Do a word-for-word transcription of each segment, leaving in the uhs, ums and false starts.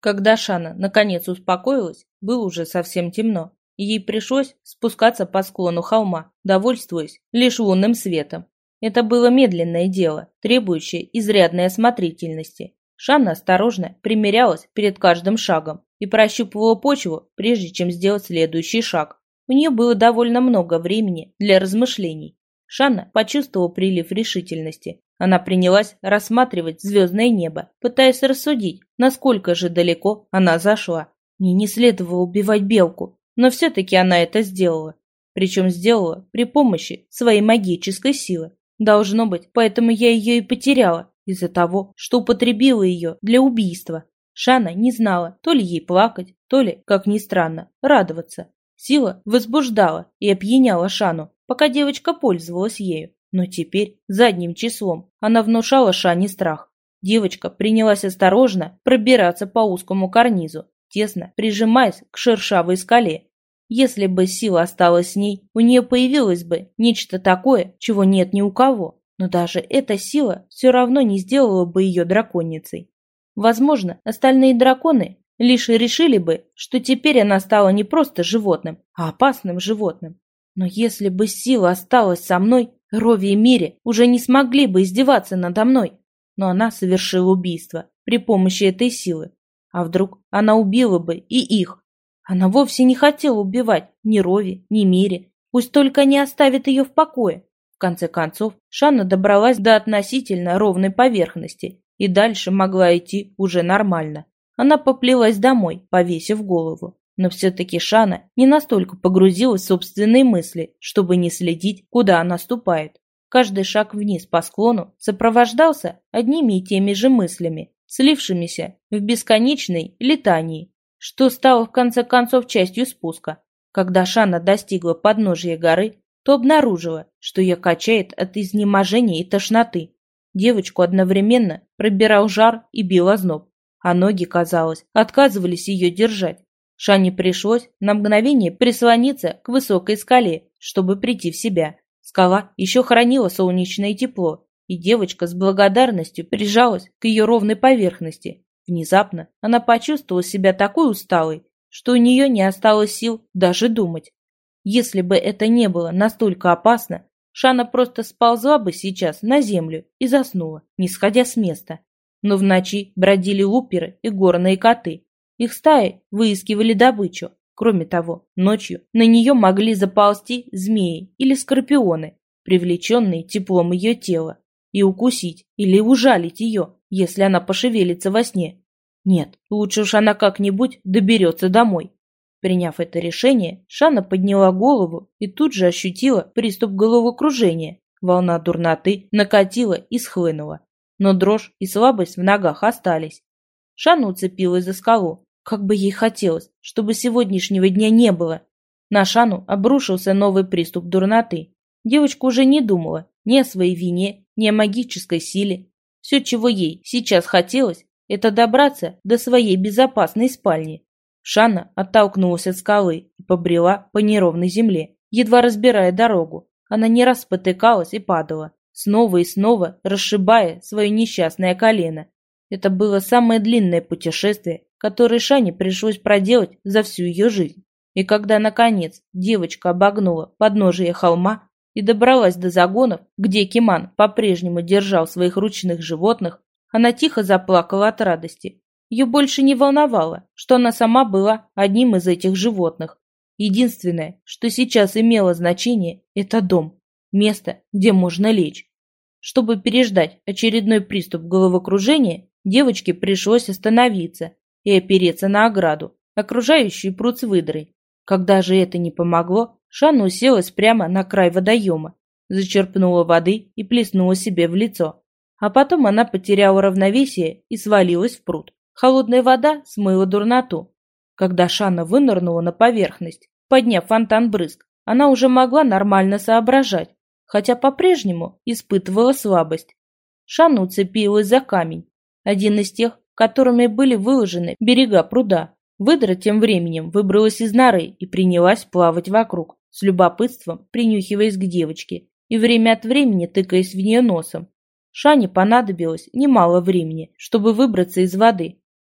Когда Шана наконец успокоилась, было уже совсем темно, и ей пришлось спускаться по склону холма, довольствуясь лишь лунным светом. Это было медленное дело, требующее изрядной осмотрительности. Шана осторожно примерялась перед каждым шагом и прощупывала почву, прежде чем сделать следующий шаг. У нее было довольно много времени для размышлений. Шана почувствовала прилив решительности. Она принялась рассматривать звездное небо, пытаясь рассудить, насколько же далеко она зашла. Мне не следовало убивать белку, но все-таки она это сделала. Причем сделала при помощи своей магической силы. Должно быть, поэтому я ее и потеряла, из-за того, что употребила ее для убийства. Шана не знала, то ли ей плакать, то ли, как ни странно, радоваться. Сила возбуждала и опьяняла Шану, пока девочка пользовалась ею. Но теперь, задним числом, она внушала Шане страх. Девочка принялась осторожно пробираться по узкому карнизу, тесно прижимаясь к шершавой скале. Если бы сила осталась с ней, у нее появилось бы нечто такое, чего нет ни у кого. Но даже эта сила все равно не сделала бы ее драконицей. Возможно, остальные драконы лишь решили бы, что теперь она стала не просто животным, а опасным животным. Но если бы сила осталась со мной, Рови и Мири уже не смогли бы издеваться надо мной. Но она совершила убийство при помощи этой силы. А вдруг она убила бы и их? Она вовсе не хотела убивать ни Рови, ни Мири. Пусть только не оставит ее в покое. В конце концов, Шана добралась до относительно ровной поверхности и дальше могла идти уже нормально. Она поплелась домой, повесив голову. Но все-таки Шана не настолько погрузилась в собственные мысли, чтобы не следить, куда она ступает. Каждый шаг вниз по склону сопровождался одними и теми же мыслями, слившимися в бесконечной летании, что стало в конце концов частью спуска. Когда Шана достигла подножия горы, то обнаружила, что ее качает от изнеможения и тошноты. Девочку одновременно пробирал жар и бил озноб, а ноги, казалось, отказывались ее держать. Шане пришлось на мгновение прислониться к высокой скале, чтобы прийти в себя. Скала еще хранила солнечное тепло, и девочка с благодарностью прижалась к ее ровной поверхности. Внезапно она почувствовала себя такой усталой, что у нее не осталось сил даже думать. Если бы это не было настолько опасно, Шана просто сползла бы сейчас на землю и заснула, не сходя с места. Но в ночи бродили луперы и горные коты. Их стаи выискивали добычу. Кроме того, ночью на нее могли заползти змеи или скорпионы, привлеченные теплом ее тела, и укусить или ужалить ее, если она пошевелится во сне. Нет, лучше уж она как-нибудь доберется домой. Приняв это решение, Шана подняла голову и тут же ощутила приступ головокружения. Волна дурноты накатила и схлынула, но дрожь и слабость в ногах остались. Шана уцепилась за скалу. Как бы ей хотелось, чтобы сегодняшнего дня не было. На Шану обрушился новый приступ дурноты. Девочка уже не думала ни о своей вине, ни о магической силе. Все, чего ей сейчас хотелось, это добраться до своей безопасной спальни. Шана оттолкнулась от скалы и побрела по неровной земле, едва разбирая дорогу. Она не раз спотыкалась и падала, снова и снова расшибая свое несчастное колено. Это было самое длинное путешествие, которое Шане пришлось проделать за всю ее жизнь. И когда, наконец, девочка обогнула подножие холма и добралась до загонов, где Киман по-прежнему держал своих ручных животных, она тихо заплакала от радости. Ее больше не волновало, что она сама была одним из этих животных. Единственное, что сейчас имело значение, это дом, место, где можно лечь. Чтобы переждать очередной приступ головокружения, девочке пришлось остановиться и опереться на ограду, окружающую пруд с выдрой. Когда же это не помогло, Шана уселась прямо на край водоема, зачерпнула воды и плеснула себе в лицо. А потом она потеряла равновесие и свалилась в пруд. Холодная вода смыла дурноту. Когда Шана вынырнула на поверхность, подняв фонтан брызг, она уже могла нормально соображать, хотя по-прежнему испытывала слабость. Шана уцепилась за камень, один из тех, которыми были выложены берега пруда. Выдра тем временем выбралась из норы и принялась плавать вокруг, с любопытством принюхиваясь к девочке и время от времени тыкаясь в нее носом. Шане понадобилось немало времени, чтобы выбраться из воды.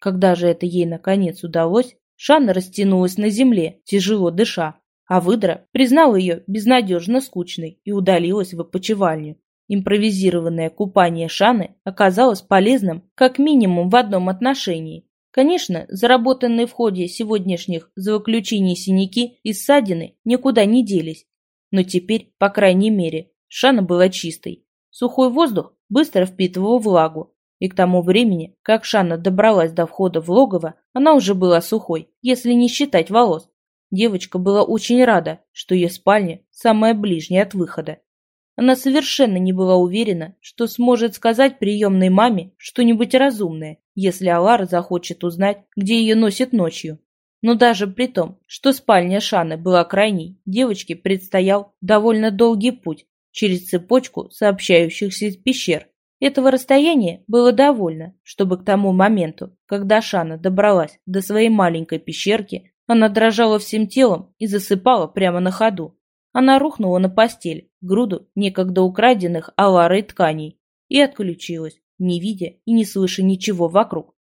Когда же это ей наконец удалось, Шана растянулась на земле, тяжело дыша, а выдра признала ее безнадежно скучной и удалилась в опочивальню. Импровизированное купание Шаны оказалось полезным как минимум в одном отношении. Конечно, заработанные в ходе сегодняшних злоключений синяки и ссадины никуда не делись. Но теперь, по крайней мере, Шана была чистой. Сухой воздух быстро впитывал влагу, и к тому времени, как Шана добралась до входа в логово, она уже была сухой, если не считать волос. Девочка была очень рада, что ее спальня самая ближняя от выхода. Она совершенно не была уверена, что сможет сказать приемной маме что-нибудь разумное, если Алара захочет узнать, где ее носит ночью. Но даже при том, что спальня Шаны была крайней, девочке предстоял довольно долгий путь через цепочку сообщающихся пещер. Этого расстояния было довольно, чтобы к тому моменту, когда Шана добралась до своей маленькой пещерки, она дрожала всем телом и засыпала прямо на ходу. Она рухнула на постель, груду некогда украденных Аларой тканей, и отключилась, не видя и не слыша ничего вокруг.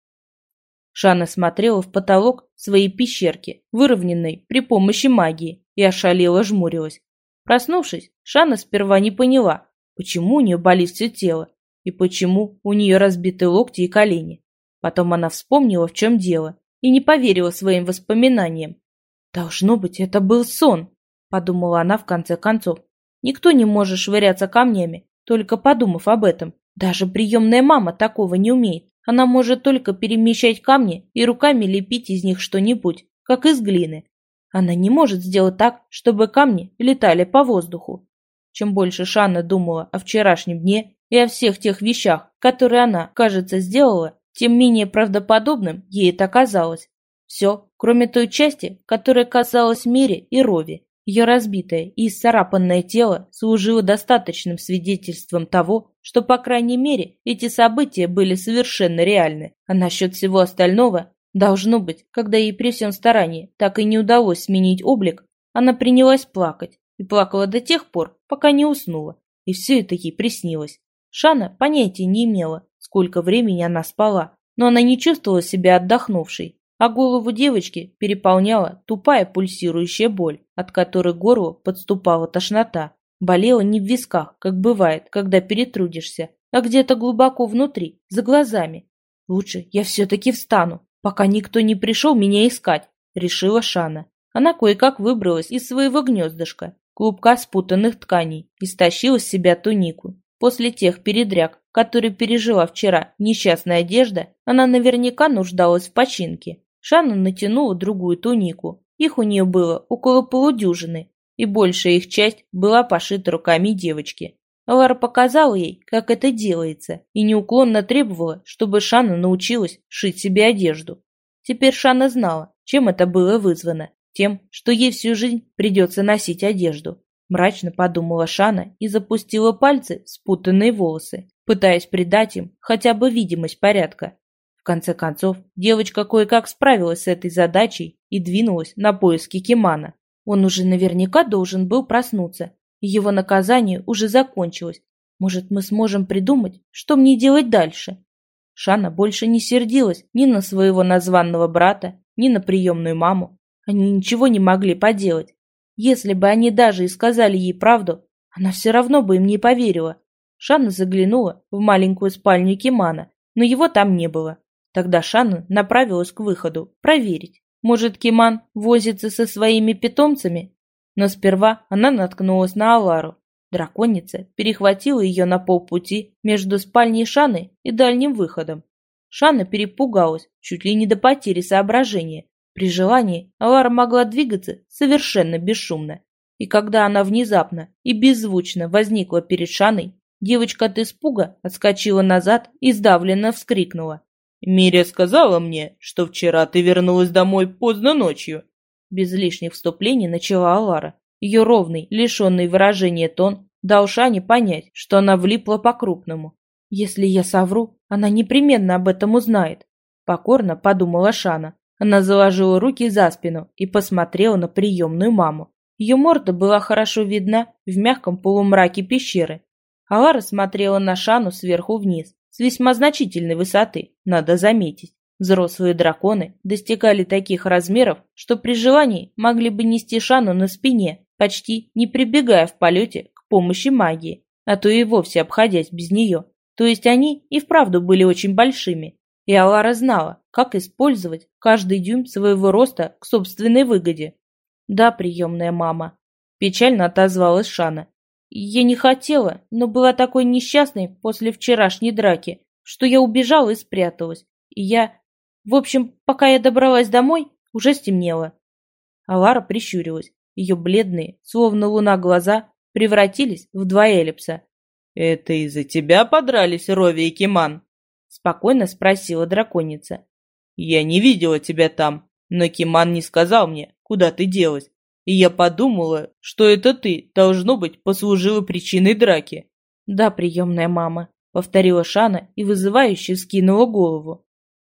Шана смотрела в потолок своей пещерки, выровненной при помощи магии, и ошалело жмурилась. Проснувшись, Шана сперва не поняла, почему у нее болит все тело, и почему у нее разбиты локти и колени. Потом она вспомнила, в чем дело, и не поверила своим воспоминаниям. «Должно быть, это был сон», — подумала она в конце концов. «Никто не может швыряться камнями, только подумав об этом. Даже приемная мама такого не умеет. Она может только перемещать камни и руками лепить из них что-нибудь, как из глины. Она не может сделать так, чтобы камни летали по воздуху». Чем больше Шана думала о вчерашнем дне и о всех тех вещах, которые она, кажется, сделала, тем менее правдоподобным ей это казалось. Все, кроме той части, которая касалась Мире и Рови. Ее разбитое и исцарапанное тело служило достаточным свидетельством того, что, по крайней мере, эти события были совершенно реальны. А насчет всего остального, должно быть, когда ей при всем старании так и не удалось сменить облик, она принялась плакать и плакала до тех пор, пока не уснула. И все это ей приснилось. Шана понятия не имела, сколько времени она спала, но она не чувствовала себя отдохнувшей, а голову девочки переполняла тупая пульсирующая боль, от которой к горлу подступала тошнота. Болела не в висках, как бывает, когда перетрудишься, а где-то глубоко внутри, за глазами. «Лучше я все-таки встану, пока никто не пришел меня искать», — решила Шана. Она кое-как выбралась из своего гнездышка, клубка спутанных тканей, и стащила с себя тунику. После тех передряг, которые пережила вчера несчастная одежда, она наверняка нуждалась в починке. Шана натянула другую тунику. Их у нее было около полудюжины, и большая их часть была пошита руками девочки. Лара показала ей, как это делается, и неуклонно требовала, чтобы Шана научилась шить себе одежду. Теперь Шана знала, чем это было вызвано. Тем, что ей всю жизнь придется носить одежду. Мрачно подумала Шана и запустила пальцы в спутанные волосы, пытаясь придать им хотя бы видимость порядка. В конце концов, девочка кое-как справилась с этой задачей и двинулась на поиски Кимана. Он уже наверняка должен был проснуться, и его наказание уже закончилось. Может, мы сможем придумать, что мне делать дальше? Шана больше не сердилась ни на своего названного брата, ни на приемную маму. Они ничего не могли поделать. Если бы они даже и сказали ей правду, она все равно бы им не поверила. Шана заглянула в маленькую спальню Кимана, но его там не было. Тогда Шана направилась к выходу, проверить. Может, Киман возится со своими питомцами? Но сперва она наткнулась на Алару. Драконица перехватила ее на полпути между спальней Шаны и дальним выходом. Шана перепугалась, чуть ли не до потери соображения. При желании Алара могла двигаться совершенно бесшумно. И когда она внезапно и беззвучно возникла перед Шаной, девочка от испуга отскочила назад и сдавленно вскрикнула. «Миря сказала мне, что вчера ты вернулась домой поздно ночью». Без лишних вступлений начала Алара. Ее ровный, лишенный выражения тон дал Шане понять, что она влипла по-крупному. «Если я совру, она непременно об этом узнает», — покорно подумала Шана. Она заложила руки за спину и посмотрела на приемную маму. Ее морда была хорошо видна в мягком полумраке пещеры. Алара смотрела на Шану сверху вниз, с весьма значительной высоты, надо заметить. Взрослые драконы достигали таких размеров, что при желании могли бы нести Шану на спине, почти не прибегая в полете к помощи магии, а то и вовсе обходясь без нее. То есть они и вправду были очень большими. И Алара знала, как использовать каждый дюйм своего роста к собственной выгоде. «Да, приемная мама», – печально отозвалась Шана. «Я не хотела, но была такой несчастной после вчерашней драки, что я убежала и спряталась. И я... В общем, пока я добралась домой, уже стемнело». Алара прищурилась. Ее бледные, словно луна, глаза превратились в два эллипса. «Это из-за тебя подрались Рови и Киман?» – спокойно спросила драконица. «Я не видела тебя там, но Киман не сказал мне, куда ты делась, и я подумала, что это ты, должно быть, послужила причиной драки». «Да, приемная мама», – повторила Шана и вызывающе вскинула голову.